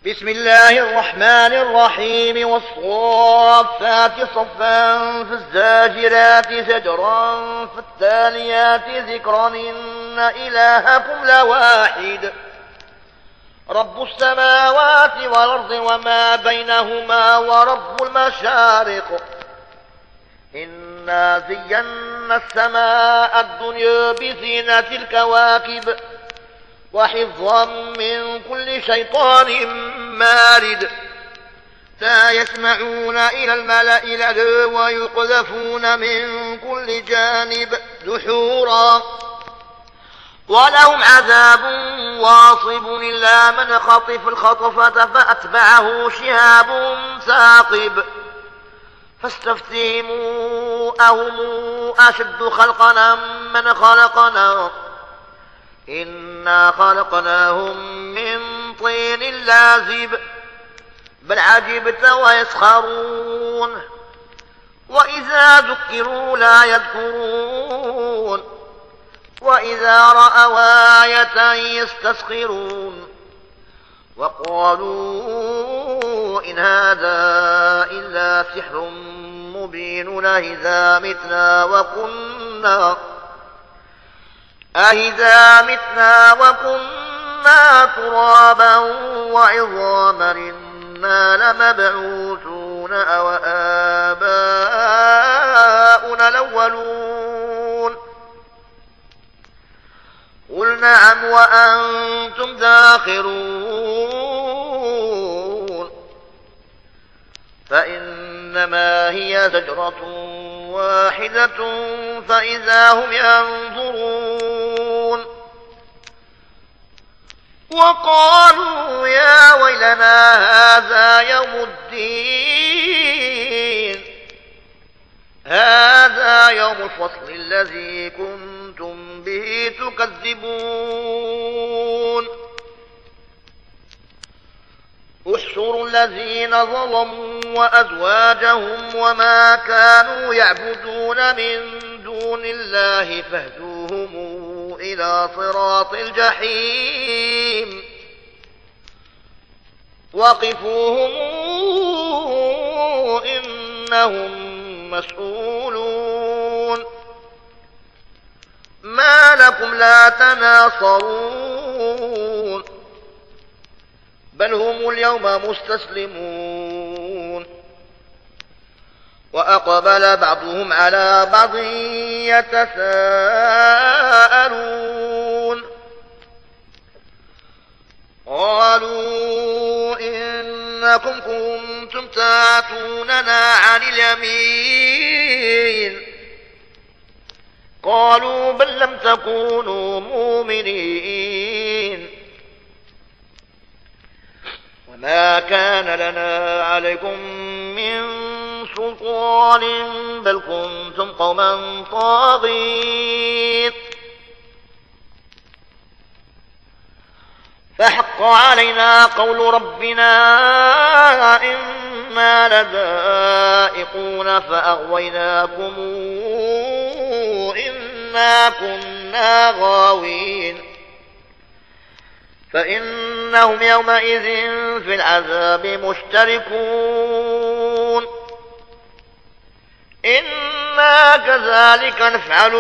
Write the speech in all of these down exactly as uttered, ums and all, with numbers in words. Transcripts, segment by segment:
بسم الله الرحمن الرحيم والصافات صفا فالزاجرات زجرا فالتاليات ذكرا إن إلهكم لواحد رب السماوات والأرض وما بينهما ورب المشارق إنا زينا السماء الدنيا بزينة الكواكب وحفظا من كل شيطان مارد لا يسمعون إلى الملأ الأعلى ويقذفون من كل جانب دحورا ولهم عذاب واصب إلا من خطف الخطفة فأتبعه شهاب ثاقب فاستفتهموا أهم أشد خلقنا من خلقنا إنا خلقناهم من طين لازب بل عجبت ويسخرون وإذا ذكروا لا يذكرون وإذا رأوا آية يستسخرون وقالوا إن هذا إلا سحر مبين أإذا متنا وكنا أإذا متنا وكنا ترابا وعظاما إنا لمبعوثون أو آباؤنا الأولون قل نعم وأنتم داخرون فإنما هي زجرة واحدة فإذا هم ينظرون وقالوا يا ويلنا هذا يوم الدين هذا يوم الفصل الذي كنتم به تكذبون احشروا الذين ظلموا وأزواجهم وما كانوا يعبدون من دون الله فاهدوهم إلى صراط الجحيم وقفوهم إنهم مسؤولون ما لكم لا تناصرون بل هم اليوم مستسلمون وأقبل بعضهم على بعض يتساءلون قالوا إنكم كنتم تاتوننا عن اليمين قالوا بل لم تكونوا مؤمنين وما كان لنا عليكم من سلطان بل كنتم قوما طاغين فحق علينا قول ربنا إنا لذائقون فأغويناكم إنا كنا غاوين فإنهم يومئذ في العذاب مشتركون إنا كذلك نفعل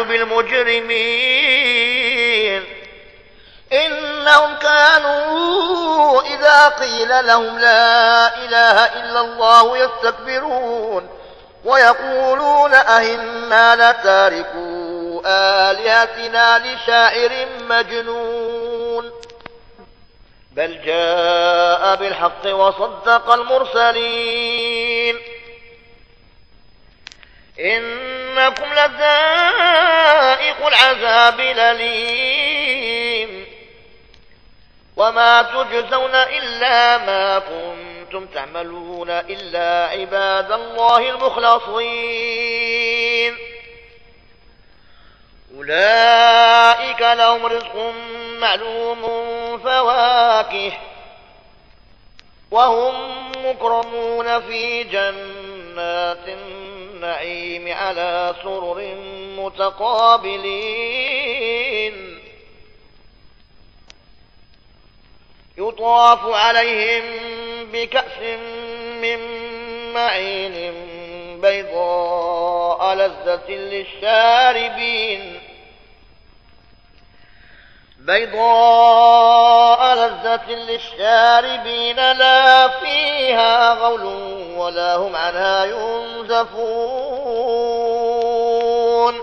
بالمجرمين إنهم كانوا إذا قيل لهم لا إله إلا الله يستكبرون ويقولون أئنا لتاركو آلهتنا لشاعر مجنون بل جاء بالحق وصدق المرسلين إنكم لذائق العذاب الأليم وما تجزون إلا ما كنتم تعملون إلا عباد الله المخلصين أولئك لهم رزق معلوم فواكه وهم مكرمون في جنات النعيم على سرر متقابلين يطاف عليهم بكأس من معين بيضاء لذة للشاربين بيضاء لذة للشاربين لا فيها غول ولا هم عنها ينزفون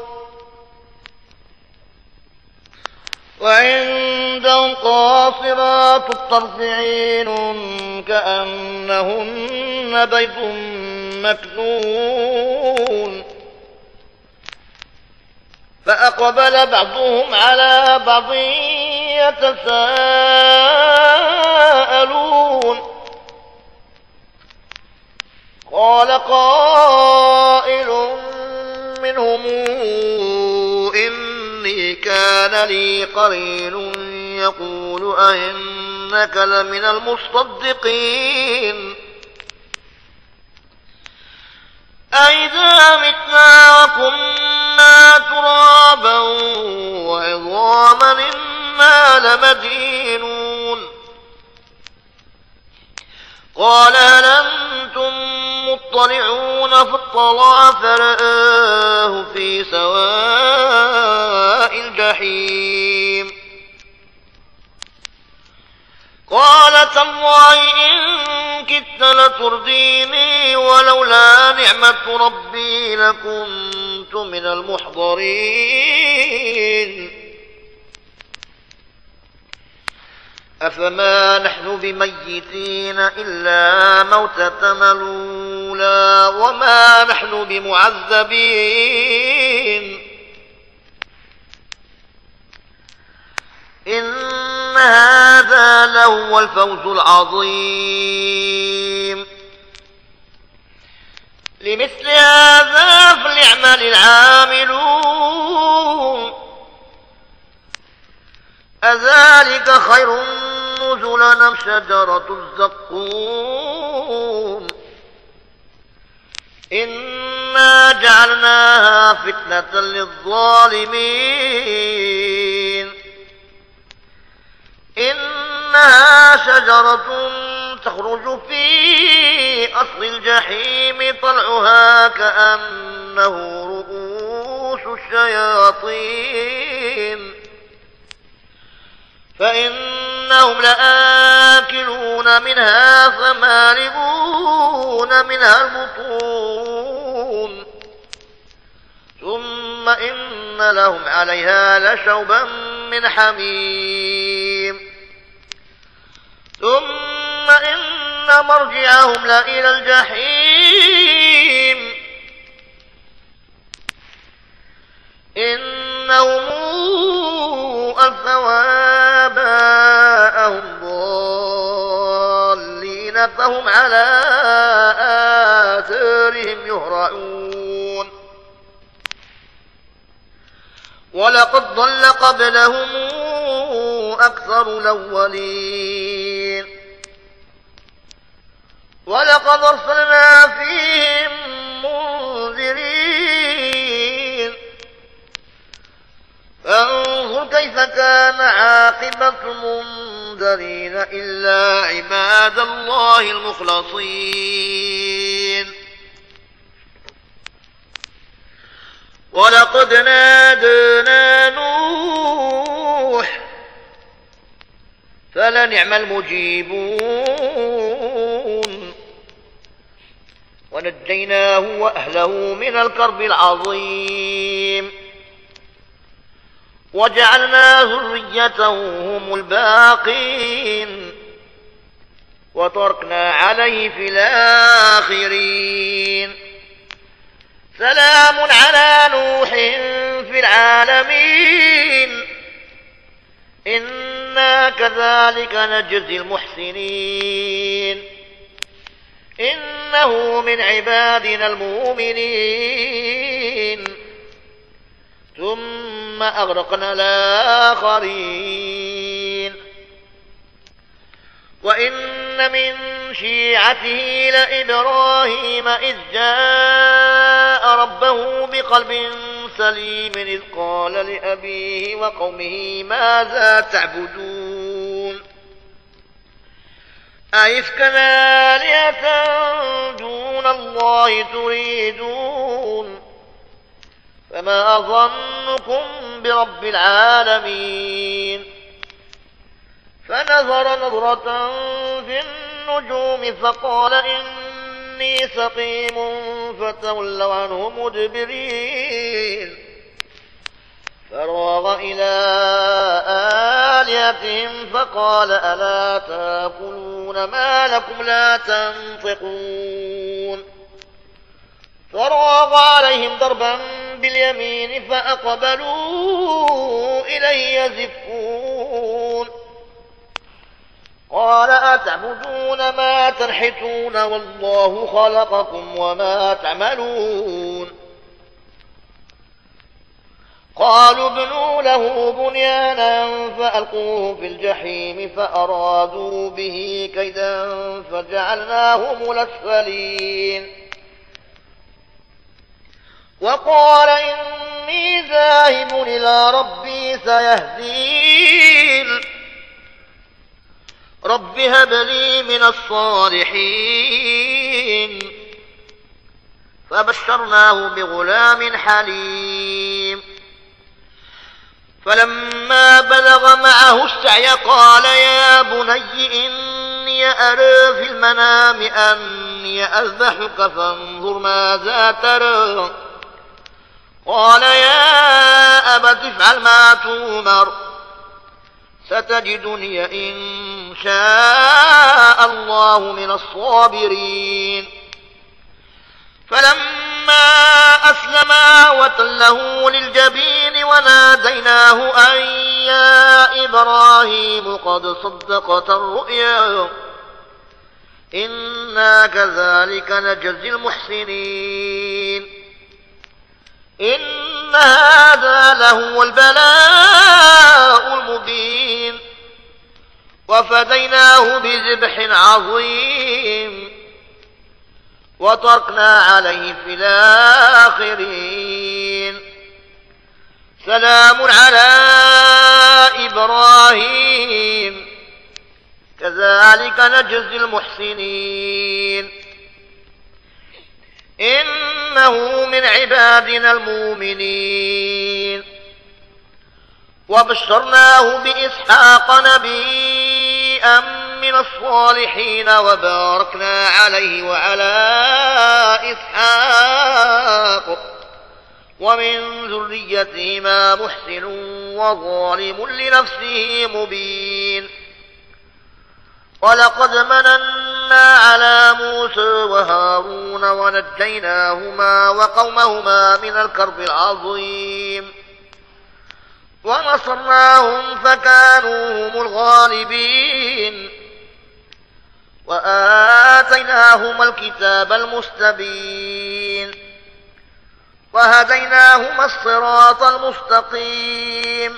وعندهم قاصرات الطرف عين كأنهن بيض مكنون فأقبل بعضهم على بعض يتساءلون قال قائل منهم إني كان لي قرين يقول أئنك لمن المصدقين أئذا متنا وكنا ترابا وعظاما إنا لمدينون قال هل أنتم مطلعون فاطلع فرآه في سواء الجحيم قال تالله إن كدت لترديني ولولا نعمة ربي لكنت من المحضرين أفما نحن بميتين إلا موتتنا الأولى وما نحن بمعذبين إن هذا لهو الفوز العظيم لمثل هذا فليعمل العاملون أذلك خير نزلا أم شجرة الزقوم إنا جعلناها فتنة للظالمين إنها شجرة تخرج في أصل الجحيم طلعها كأنه رؤوس الشياطين فإنهم لآكلون منها فمالئون منها البطون ثم إن لهم عليها لشوبا من حميم ثم إن مرجعهم لإلى الجحيم إنهم ألفوا آباءهم ضالين فهم على آثارهم يهرعون ولقد ضل قبلهم أكثر الأولين ولقد أرسلنا فيهم منذرين فانظر كيف كان عاقبة المنذرين إلا عباد الله المخلصين ولقد نادانا نوح فلنعم المجيبون ونجيناه وأهله من الكرب العظيم وجعلنا ذريته هم الباقين وتركنا عليه في الآخرين سلام على نوح في العالمين إنا كذلك نجزي المحسنين إنه من عبادنا المؤمنين ثم أغرقنا الآخرين وإن من شيعته لإبراهيم إذ جاء ربه بقلب سليم إذ قال لأبيه وقومه ماذا تعبدون أئفكا آلهة دون الله تريدون فما ظنكم برب العالمين فنظر نظرة في النجوم فقال إني سقيم فتولوا عنه مدبرين فراغ إلى آلهتهم فقال ألا تأكلون ما لكم لا تنطقون فراغ عليهم ضربا باليمين فأقبلوا إليه يزفون قال أتعبدون ما تنحتون والله خلقكم وما تعملون قالوا ابنوا له بنيانا فألقوه في الجحيم فأرادوا به كيدا فجعلناهم الأسفلين وقال إني ذاهب إلى ربي سيهدين رب هب لي من الصالحين فبشرناه بغلام حليم فلما بلغ معه السعي قال يا بني إني أرى في المنام أني أذبحك فانظر ماذا ترى قال يا أبت افعل ما تؤمر ستجدني إن شاء الله من الصابرين فلما أسلما وتله للجبين وناديناه أن يا إبراهيم قد صدقت الرؤيا إنا كذلك نجزي المحسنين إن هذا لهو البلاء المبين وفديناه بذبح عظيم وتركنا عليه في الآخرين سلام على إبراهيم كذلك نجزي المحسنين إنه من عبادنا المؤمنين وبشرناه بإسحاق نبيا من الصالحين وباركنا عليه وعلى إسحاق ومن ذريتهما محسن وظالم لنفسه مبين ولقد مننا على موسى وهارون ونجيناهما وقومهما من الكرب العظيم ونصرناهم فكانوا هم الغالبين وآتيناهما الكتاب المستبين وهديناهما الصراط المستقيم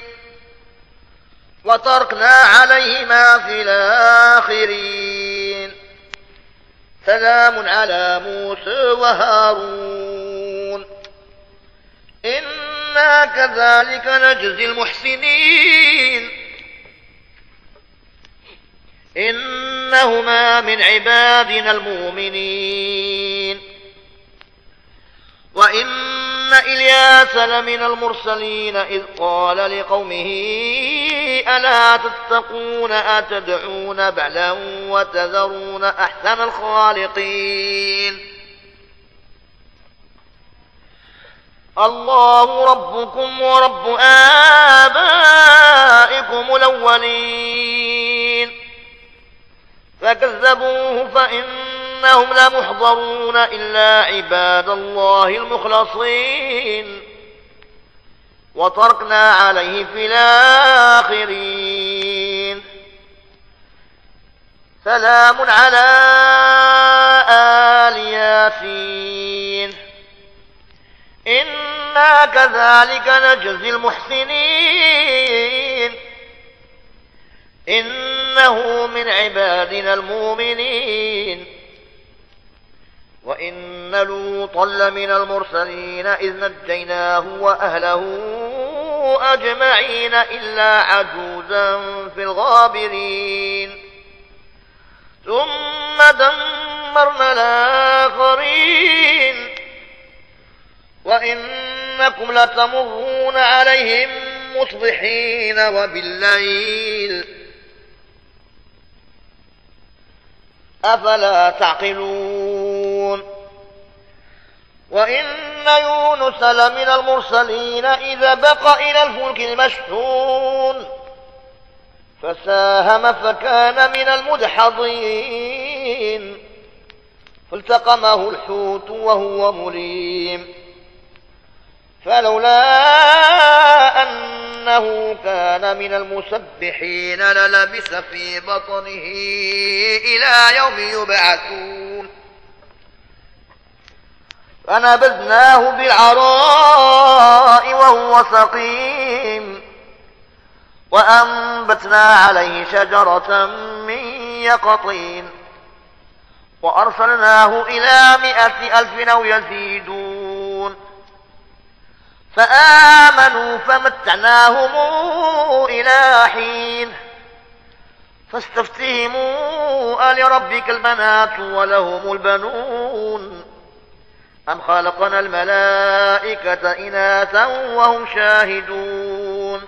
وتركنا عليهما في الآخرين سلام على موسى وهارون إنا كذلك نجزي المحسنين إنهما من عبادنا المؤمنين وإن إلياس لمن المرسلين إذ قال لقومه ألا تتقون أتدعون بعلا وتذرون أحسن الخالقين الله ربكم ورب آبائكم الأولين فكذبوه فإنهم لمحضرون إلا عباد الله المخلصين وتركنا عليه في الآخرين سلام على آل ياسين إنا كذلك نجزي المحسنين إنه من عبادنا المؤمنين وإن لوطا لمن المرسلين إذ نجيناه وأهله أجمعين إلا عجوزا في الغابرين ثم ودمرنا الآخرين وإنكم لتمرون عليهم مصبحين وبالليل أفلا تعقلون وإن يونس لمن المرسلين إذا بق إلى الفلك المشحون فساهم فكان من المدحضين فالتقمه الحوت وهو مليم فلولا أنه كان من المسبحين للبث في بطنه إلى يوم يبعثون فنبذناه بالعراء وهو سقيم وأنبتنا عليه شجرة من يقطين وأرسلناه إلى مائة ألف أو يزيدون فآمنوا فمتعناهم إلى حين فاستفتهموا ألربك البنات ولهم البنون أم خلقنا الملائكة إناثا وهم شاهدون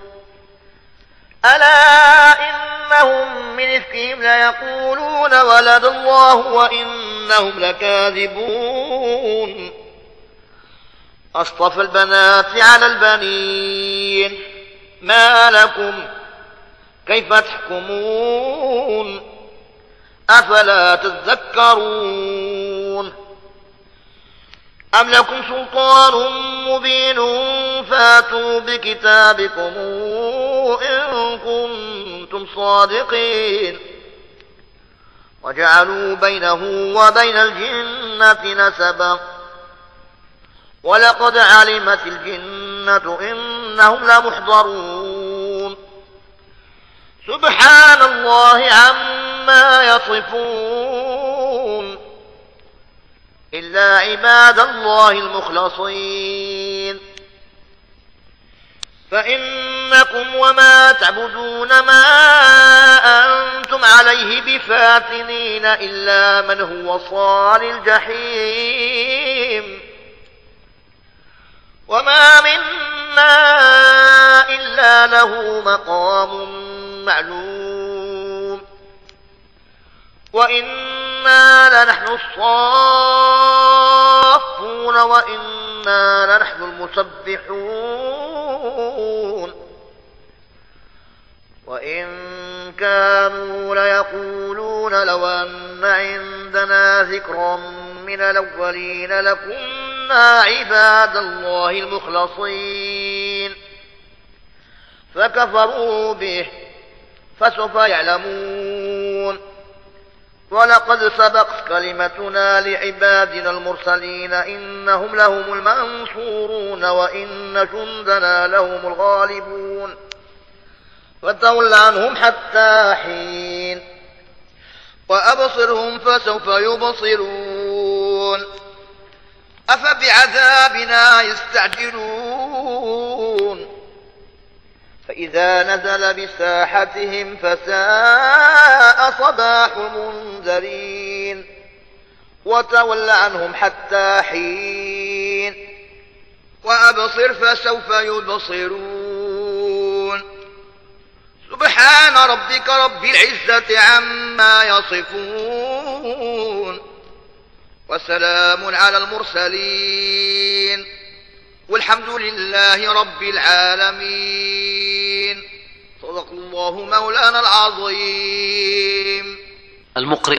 ألا إنهم من إفكهم ليقولون ولد الله وإنهم لكاذبون أصطفى البنات على البنين ما لكم كيف تحكمون أفلا تذكرون أم لكم سلطان مبين فاتوا بكتابكم إن كنتم صادقين وجعلوا بينه وبين الجنة نسبا ولقد علمت الجنة إنهم لمحضرون سبحان الله عما يصفون إلا عباد الله المخلصين فإنكم وما تعبدون ما أنتم عليه بفاتنين إلا من هو صال الجحيم وما منا إلا له مقام معلوم وإنا لنحن الصافون وإنا لنحن المسبحون وإن كانوا ليقولون لو أن عندنا ذكرا من الأولين لكنا عباد الله المخلصين فكفروا به فسوف يعلمون ولقد سبقت كلمتنا لعبادنا المرسلين إنهم لهم المنصورون وإن جندنا لهم الغالبون فتول عنهم حتى حين وأبصرهم فسوف يبصرون أفبعذابنا يستعجلون فإذا نزل بساحتهم فساء صباح المنذرين وتول عنهم حتى حين وأبصر فسوف يبصرون سبحان ربك رب العزة عما يصفون وسلام على المرسلين والحمد لله رب العالمين. صدق الله مولانا العظيم. المقرئ